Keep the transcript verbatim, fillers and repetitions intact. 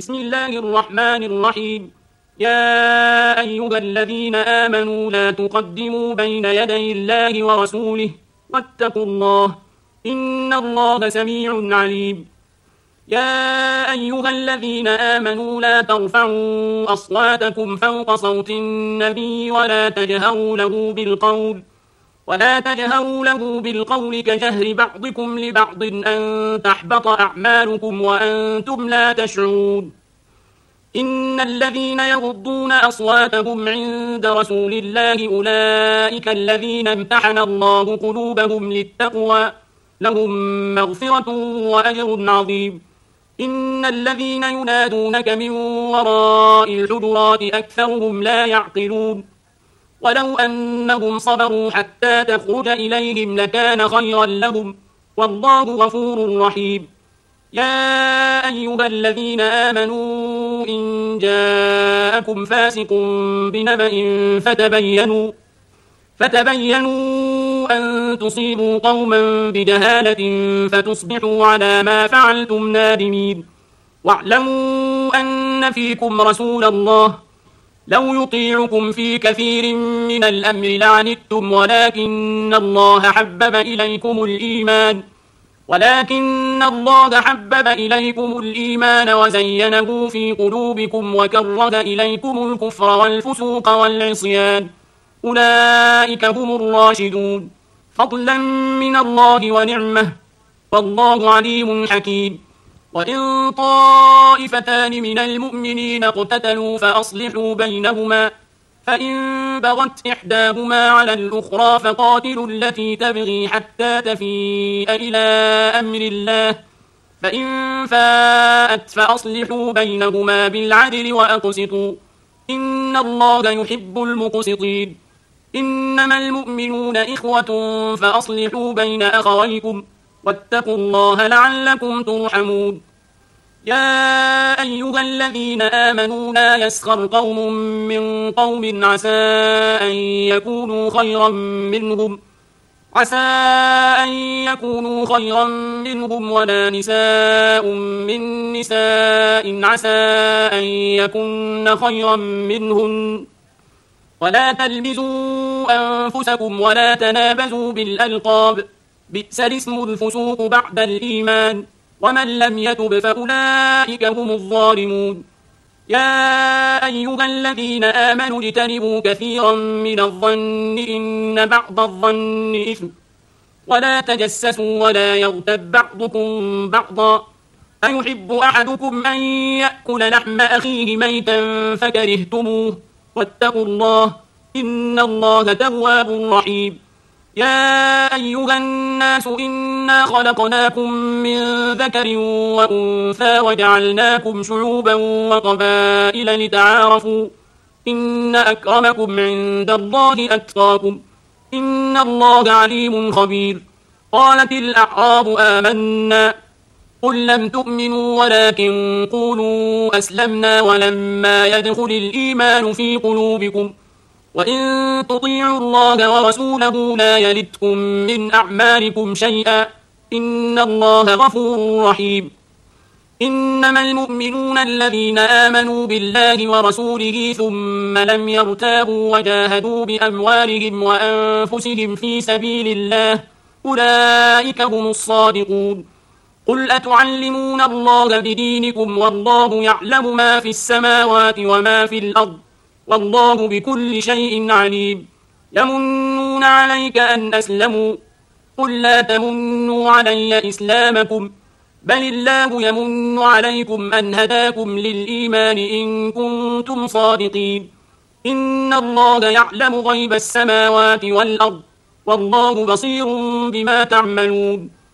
بسم الله الرحمن الرحيم. يا أيها الذين آمنوا لا تقدموا بين يدي الله ورسوله واتقوا الله إن الله سميع عليم. يا أيها الذين آمنوا لا ترفعوا أصواتكم فوق صوت النبي ولا تجهروا له بالقول ولا تجهروا له بالقول كجهر بعضكم لبعض أن تحبط أعمالكم وأنتم لا تشعرون. إن الذين يغضون أصواتهم عند رسول الله أولئك الذين امتحن الله قلوبهم للتقوى لهم مغفرة وأجر عظيم. إن الذين ينادونك من وراء الحجرات أكثرهم لا يعقلون. ولو أنهم صبروا حتى تخرج إليهم لكان خيرا لهم والله غفور رحيم. يا أيها الذين آمنوا إن جاءكم فاسق بنبأ فتبينوا فتبينوا أن تصيبوا قوما بجهالة فتصبحوا على ما فعلتم نادمين. واعلموا أن فيكم رسول الله لو يطيعكم في كثير من الأمر لعنتم ولكن الله حبب إليكم الإيمان ولكن الله حبب إليكم الإيمان وزينه في قلوبكم وكره إليكم الكفر والفسوق والعصيان أولئك هم الراشدون فضلا من الله ونعمة والله عليم حكيم. وإن طائفتان من المؤمنين اقتتلوا فأصلحوا بينهما فإن بغت إحداهما على الأخرى فقاتلوا التي تبغي حتى تفيء إلى أمر الله فإن فاءت فأصلحوا بينهما بالعدل وأقسطوا إن الله يحب المقسطين. إنما المؤمنون إخوة فأصلحوا بين أخويكم واتقوا الله لعلكم ترحمون. يا أيها الذين آمنوا لا يسخر قوم من قوم عسى أن يكونوا خيرا منهم عسى أن يكونوا خيرا منهم ولا نساء من نساء عسى أن يكن خيرا منهن ولا تلمزوا أنفسكم ولا تنابزوا بالألقاب بئس الاسم الفسوق بعد الإيمان ومن لم يتب فأولئك هم الظالمون. يا أيها الذين آمنوا اجتنبوا كثيرا من الظن إن بعض الظن إثم ولا تجسسوا ولا يغتب بعضكم بعضا أيحب أحدكم أن يأكل لحم أخيه ميتا فكرهتموه واتقوا الله إن الله تواب رحيم. يا أيها الناس إنا خلقناكم من ذكر وأنثى وجعلناكم شعوبا وقبائل لتعارفوا إن أكرمكم عند الله أتقاكم إن الله عليم خبير. قالت الأعراب آمنا قل لم تؤمنوا ولكن قولوا أسلمنا ولما يدخل الإيمان في قلوبكم وإن تطيعوا الله ورسوله لا يلتكم من أعمالكم شيئا إن الله غفور رحيم. إنما المؤمنون الذين آمنوا بالله ورسوله ثم لم يرتابوا وجاهدوا بأموالهم وأنفسهم في سبيل الله أولئك هم الصادقون. قل أتعلمون الله بدينكم والله يعلم ما في السماوات وما في الأرض والله بكل شيء عليم. يمنون عليك أن أسلموا قل لا تمنوا علي إسلامكم بل الله يمن عليكم أن هداكم للإيمان إن كنتم صادقين. إن الله يعلم غيب السماوات والأرض والله بصير بما تعملون.